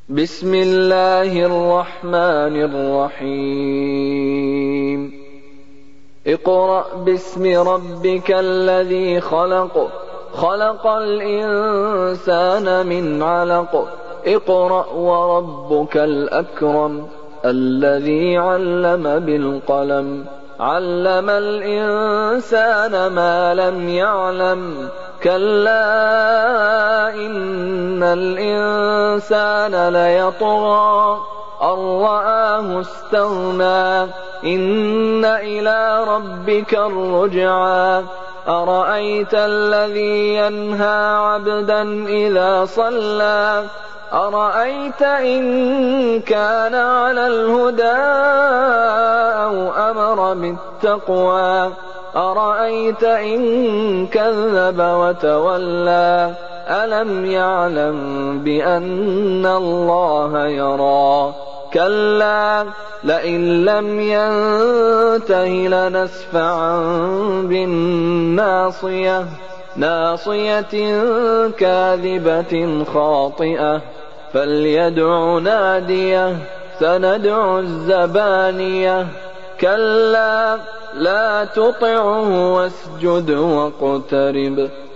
بسم الله الرحمن الرحيم اقرأ باسم ربك الذي خلق خلق الإنسان من علق اقرأ وربك الأكرم الذي علم بالقلم علم الإنسان ما لم يعلم كلا إن الإنسان ليطغى أن رآه استغنى إن إلى ربك الرجعى أرأيت الذي ينهى عبدا إذا صلى أرأيت إن كان على الهدى أو أمر بالتقوى أرأيت إن كذب وتولى ألم يعلم بأن الله يرى كلا لئن لم ينته لنسفعا بالناصية ناصية كاذبة خاطئة فليدع ناديه سندع الزبانية كلا لا تطعه واسجد واقترب